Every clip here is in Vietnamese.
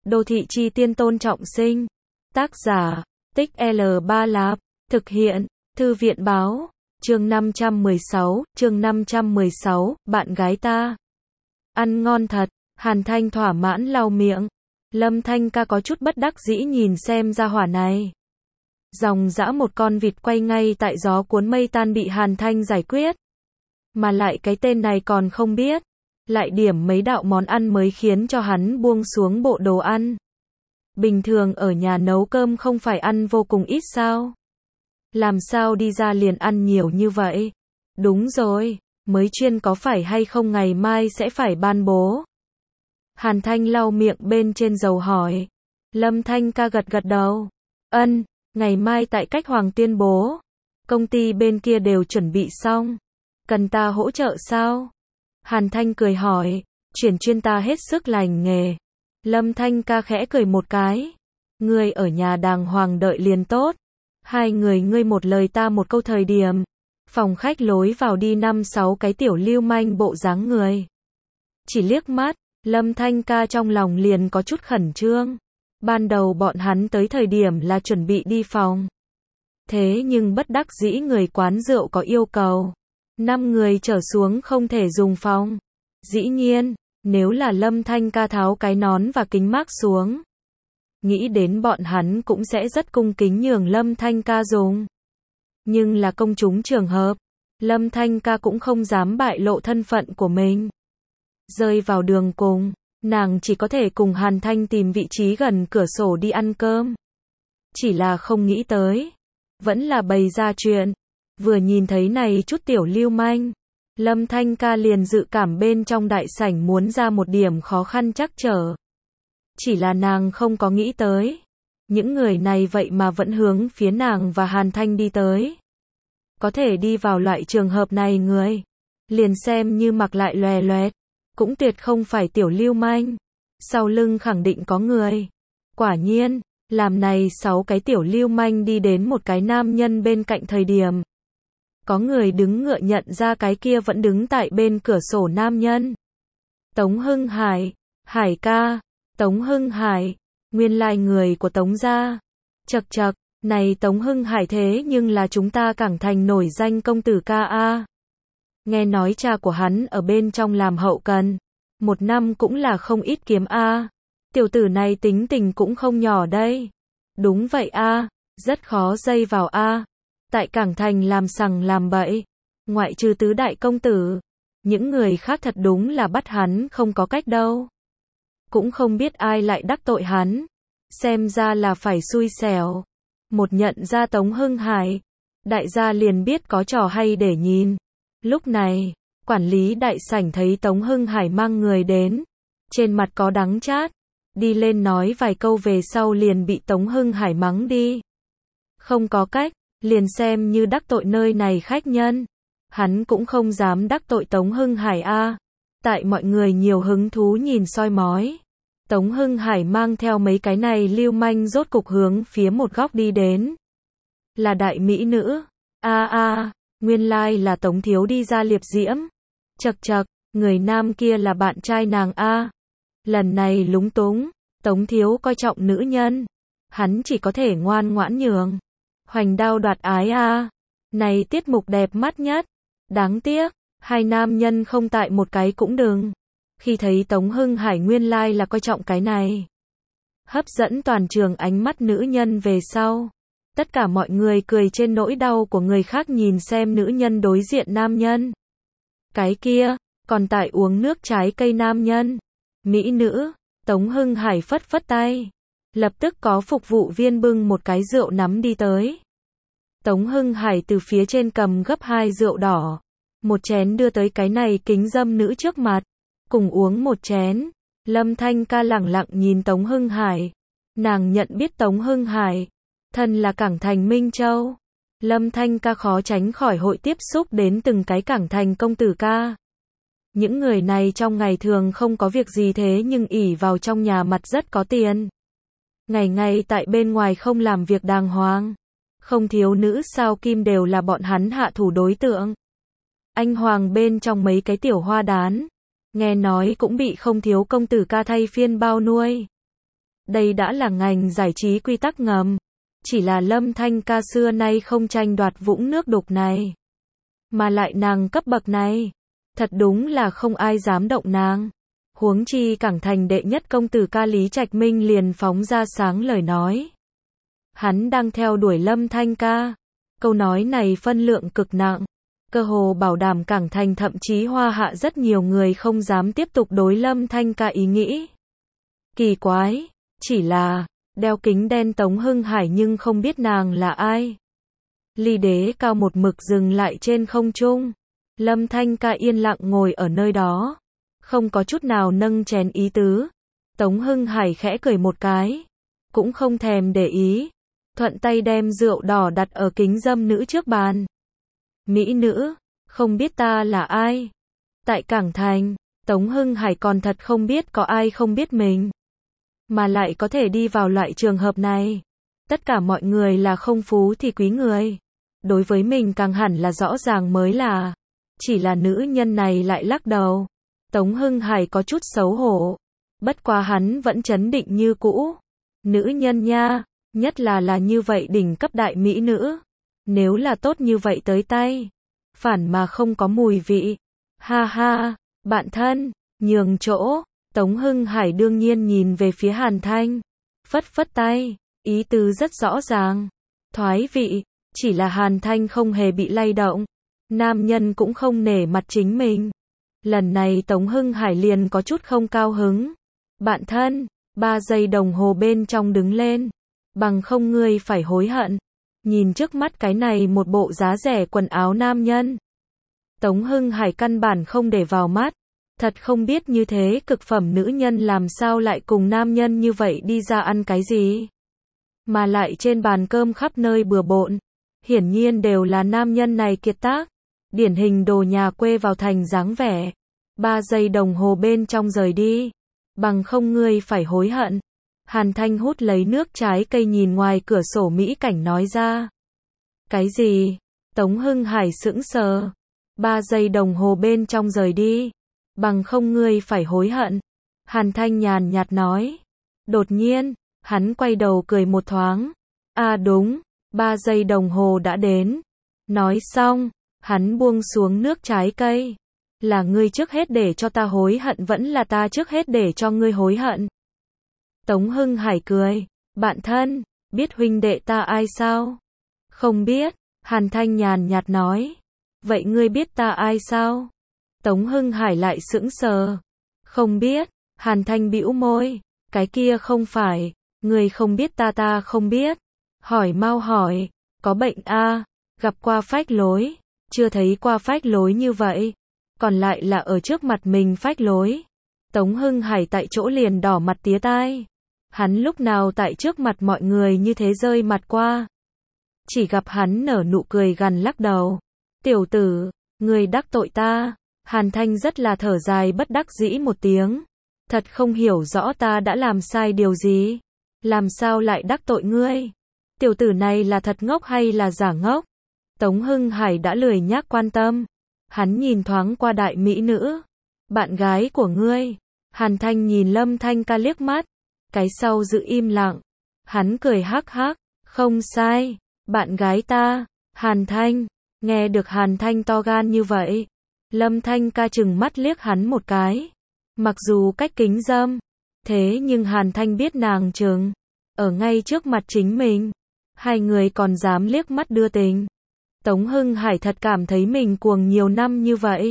Đô thị chi tiên Tôn Trọng Sinh. Tác giả, Tích L3 Lạp. Thực hiện, Thư viện báo. Chương 516, bạn gái ta. Ăn ngon thật, Hàn Thanh thỏa mãn lau miệng. Lâm Thanh ca có chút bất đắc dĩ nhìn xem gia hỏa này. Dòng dã một con vịt quay ngay tại gió cuốn mây tan bị Hàn Thanh giải quyết. Mà lại cái tên này còn không biết. Lại điểm mấy đạo món ăn mới khiến cho hắn buông xuống bộ đồ ăn. Bình thường ở nhà nấu cơm không phải ăn vô cùng ít sao? Làm sao đi ra liền ăn nhiều như vậy? Đúng rồi, mới chuyên có phải hay không ngày mai sẽ phải ban bố? Hàn Thanh lau miệng bên trên dầu hỏi. Lâm Thanh ca gật gật đầu. Ân, ngày mai tại cách Hoàng tuyên bố. Công ty bên kia đều chuẩn bị xong. Cần ta hỗ trợ sao? Hàn Thanh cười hỏi. Chuyển chuyên ta hết sức lành nghề. Lâm Thanh ca khẽ cười một cái. Ngươi ở nhà đàng hoàng đợi liền tốt. Hai người ngươi một lời ta một câu thời điểm. Phòng khách lối vào đi 5-6 cái tiểu lưu manh bộ dáng người. Chỉ liếc mắt, Lâm Thanh ca trong lòng liền có chút khẩn trương. Ban đầu bọn hắn tới thời điểm là chuẩn bị đi phòng. Thế nhưng bất đắc dĩ người quán rượu có yêu cầu. 5 người trở xuống không thể dùng phòng. Dĩ nhiên, nếu là Lâm Thanh ca tháo cái nón và kính mác xuống. Nghĩ đến bọn hắn cũng sẽ rất cung kính nhường Lâm Thanh ca dùng. Nhưng là công chúng trường hợp, Lâm Thanh ca cũng không dám bại lộ thân phận của mình. Rơi vào đường cùng, nàng chỉ có thể cùng Hàn Thanh tìm vị trí gần cửa sổ đi ăn cơm. Chỉ là không nghĩ tới, vẫn là bày ra chuyện. Vừa nhìn thấy này chút tiểu lưu manh, Lâm Thanh ca liền dự cảm bên trong đại sảnh muốn ra một điểm khó khăn trắc trở. Chỉ là nàng không có nghĩ tới. Những người này vậy mà vẫn hướng phía nàng và Hàn Thanh đi tới. Có thể đi vào loại trường hợp này người. Liền xem như mặc lại lòe loẹt. Cũng tuyệt không phải tiểu lưu manh. Sau lưng khẳng định có người. Quả nhiên, làm này 6 cái tiểu lưu manh đi đến một cái nam nhân bên cạnh thời điểm. Có người đứng ngựa nhận ra cái kia vẫn đứng tại bên cửa sổ nam nhân. Tống Hưng Hải, Hải ca. Tống Hưng Hải, nguyên lai người của Tống gia. Chậc chậc, này Tống Hưng Hải thế nhưng là chúng ta Cảng Thành nổi danh công tử ca a. Nghe nói cha của hắn ở bên trong làm hậu cần, một năm cũng là không ít kiếm a. Tiểu tử này tính tình cũng không nhỏ đây. Đúng vậy a, rất khó dây vào a. Tại Cảng Thành làm sằng làm bậy, ngoại trừ tứ đại công tử, những người khác thật đúng là bắt hắn không có cách đâu. Cũng không biết ai lại đắc tội hắn. Xem ra là phải xui xẻo. Một nhận ra Tống Hưng Hải, đại gia liền biết có trò hay để nhìn. Lúc này, quản lý đại sảnh thấy Tống Hưng Hải mang người đến. Trên mặt có đắng chát. Đi lên nói vài câu về sau liền bị Tống Hưng Hải mắng đi. Không có cách, liền xem như đắc tội nơi này khách nhân. Hắn cũng không dám đắc tội Tống Hưng Hải a. Tại mọi người nhiều hứng thú nhìn soi mói. Tống Hưng Hải mang theo mấy cái này lưu manh rốt cục hướng phía một góc đi đến. Là đại mỹ nữ. Nguyên lai là Tống thiếu đi ra liệp diễm. Chậc chậc, người nam kia là bạn trai nàng a. Lần này lúng túng, Tống thiếu coi trọng nữ nhân. Hắn chỉ có thể ngoan ngoãn nhường. Hoành đao đoạt ái a. Này tiết mục đẹp mắt nhất. Đáng tiếc, hai nam nhân không tại một cái cũng đừng. Khi thấy Tống Hưng Hải nguyên lai là coi trọng cái này. Hấp dẫn toàn trường ánh mắt nữ nhân về sau. Tất cả mọi người cười trên nỗi đau của người khác nhìn xem nữ nhân đối diện nam nhân. Cái kia, còn tại uống nước trái cây nam nhân. Mỹ nữ, Tống Hưng Hải phất phất tay. Lập tức có phục vụ viên bưng một cái rượu nắm đi tới. Tống Hưng Hải từ phía trên cầm gấp 2 rượu đỏ. Một chén đưa tới cái này kính dâm nữ trước mặt. Cùng uống một chén. Lâm Thanh ca lẳng lặng nhìn Tống Hưng Hải. Nàng nhận biết Tống Hưng Hải. Thân là Cảng Thành Minh Châu. Lâm Thanh ca khó tránh khỏi hội tiếp xúc đến từng cái Cảng Thành công tử ca. Những người này trong ngày thường không có việc gì thế nhưng ỷ vào trong nhà mặt rất có tiền. Ngày ngày tại bên ngoài không làm việc đàng hoàng. Không thiếu nữ sao kim đều là bọn hắn hạ thủ đối tượng. Anh Hoàng bên trong mấy cái tiểu hoa đán. Nghe nói cũng bị không thiếu công tử ca thay phiên bao nuôi. Đây đã là ngành giải trí quy tắc ngầm. Chỉ là Lâm Thanh Ca xưa nay không tranh đoạt vũng nước đục này. Mà lại nàng cấp bậc này. Thật đúng là không ai dám động nàng. Huống chi Cảng Thành đệ nhất công tử ca Lý Trạch Minh liền phóng ra sáng lời nói. Hắn đang theo đuổi Lâm Thanh Ca. Câu nói này phân lượng cực nặng. Cơ hồ bảo đảm Cảng Thành thậm chí Hoa Hạ rất nhiều người không dám tiếp tục đối Lâm Thanh Ca ý nghĩ. Kỳ quái. Chỉ là, đeo kính đen Tống Hưng Hải nhưng không biết nàng là ai. Ly đế cao một mực dừng lại trên không trung. Lâm Thanh Ca yên lặng ngồi ở nơi đó. Không có chút nào nâng chén ý tứ. Tống Hưng Hải khẽ cười một cái. Cũng không thèm để ý. Thuận tay đem rượu đỏ đặt ở kính dâm nữ trước bàn. Mỹ nữ, không biết ta là ai. Tại Cảng Thành, Tống Hưng Hải còn thật không biết có ai không biết mình. Mà lại có thể đi vào loại trường hợp này. Tất cả mọi người là không phú thì quý người. Đối với mình càng hẳn là rõ ràng mới là. Chỉ là nữ nhân này lại lắc đầu. Tống Hưng Hải có chút xấu hổ. Bất quá hắn vẫn trấn định như cũ. Nữ nhân nha, nhất là như vậy đỉnh cấp đại mỹ nữ. Nếu là tốt như vậy tới tay. Phản mà không có mùi vị. Ha ha, bạn thân, nhường chỗ. Tống Hưng Hải đương nhiên nhìn về phía Hàn Thanh. Phất phất tay, ý tứ rất rõ ràng. Thoái vị, chỉ là Hàn Thanh không hề bị lay động. Nam nhân cũng không nể mặt chính mình. Lần này Tống Hưng Hải liền có chút không cao hứng. Bạn thân, 3 giây đồng hồ bên trong đứng lên. Bằng không ngươi phải hối hận. Nhìn trước mắt cái này một bộ giá rẻ quần áo nam nhân. Tống Hưng Hải căn bản không để vào mắt. Thật không biết như thế cực phẩm nữ nhân làm sao lại cùng nam nhân như vậy đi ra ăn cái gì. Mà lại trên bàn cơm khắp nơi bừa bộn. Hiển nhiên đều là nam nhân này kiệt tác. Điển hình đồ nhà quê vào thành dáng vẻ. 3 giây đồng hồ bên trong rời đi. Bằng không ngươi phải hối hận. Hàn Thanh hút lấy nước trái cây nhìn ngoài cửa sổ mỹ cảnh nói ra. Cái gì? Tống Hưng Hải sững sờ. 3 giây đồng hồ bên trong rời đi. Bằng không ngươi phải hối hận. Hàn Thanh nhàn nhạt nói. Đột nhiên, hắn quay đầu cười một thoáng. À đúng, 3 giây đồng hồ đã đến. Nói xong, hắn buông xuống nước trái cây. Là ngươi trước hết để cho ta hối hận vẫn là ta trước hết để cho ngươi hối hận. Tống Hưng Hải cười. Bạn thân, biết huynh đệ ta ai sao? Không biết, Hàn Thanh nhàn nhạt nói. Vậy ngươi biết ta ai sao? Tống Hưng Hải lại sững sờ. Không biết, Hàn Thanh bĩu môi. Cái kia không phải, ngươi không biết ta không biết. Hỏi mau hỏi, có bệnh a? Gặp qua phách lối, chưa thấy qua phách lối như vậy. Còn lại là ở trước mặt mình phách lối. Tống Hưng Hải tại chỗ liền đỏ mặt tía tai. Hắn lúc nào tại trước mặt mọi người như thế rơi mặt qua. Chỉ gặp hắn nở nụ cười gằn lắc đầu. Tiểu tử, ngươi đắc tội ta. Hàn Thanh rất là thở dài bất đắc dĩ một tiếng. Thật không hiểu rõ ta đã làm sai điều gì. Làm sao lại đắc tội ngươi? Tiểu tử này là thật ngốc hay là giả ngốc? Tống Hưng Hải đã lười nhác quan tâm. Hắn nhìn thoáng qua đại mỹ nữ. Bạn gái của ngươi. Hàn Thanh nhìn Lâm Thanh Ca liếc mắt. Cái sau giữ im lặng. Hắn cười hắc hắc. Không sai. Bạn gái ta. Hàn Thanh. Nghe được Hàn Thanh to gan như vậy. Lâm Thanh Ca chừng mắt liếc hắn một cái. Mặc dù cách kính dâm. Thế nhưng Hàn Thanh biết nàng chừng. Ở ngay trước mặt chính mình. Hai người còn dám liếc mắt đưa tình. Tống Hưng Hải thật cảm thấy mình cuồng nhiều năm như vậy.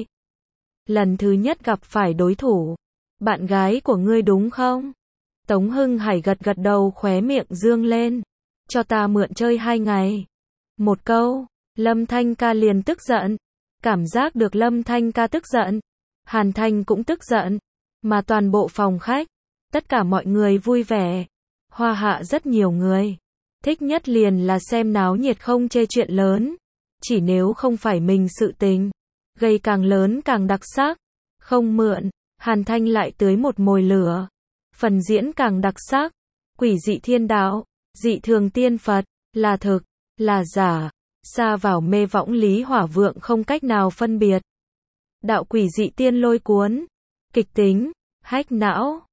Lần thứ nhất gặp phải đối thủ. Bạn gái của ngươi đúng không? Tống Hưng Hải gật gật đầu khóe miệng dương lên. Cho ta mượn chơi 2 ngày. Một câu, Lâm Thanh Ca liền tức giận. Cảm giác được Lâm Thanh Ca tức giận. Hàn Thanh cũng tức giận. Mà toàn bộ phòng khách. Tất cả mọi người vui vẻ. Hoa Hạ rất nhiều người. Thích nhất liền là xem náo nhiệt không chê chuyện lớn. Chỉ nếu không phải mình sự tình. Gây càng lớn càng đặc sắc. Không mượn. Hàn Thanh lại tưới một mồi lửa. Phần diễn càng đặc sắc. Quỷ dị thiên đạo. Dị thường tiên Phật. Là thực. Là giả. Xa vào mê võng lý hỏa vượng không cách nào phân biệt. Đạo quỷ dị tiên lôi cuốn. Kịch tính. Hách não.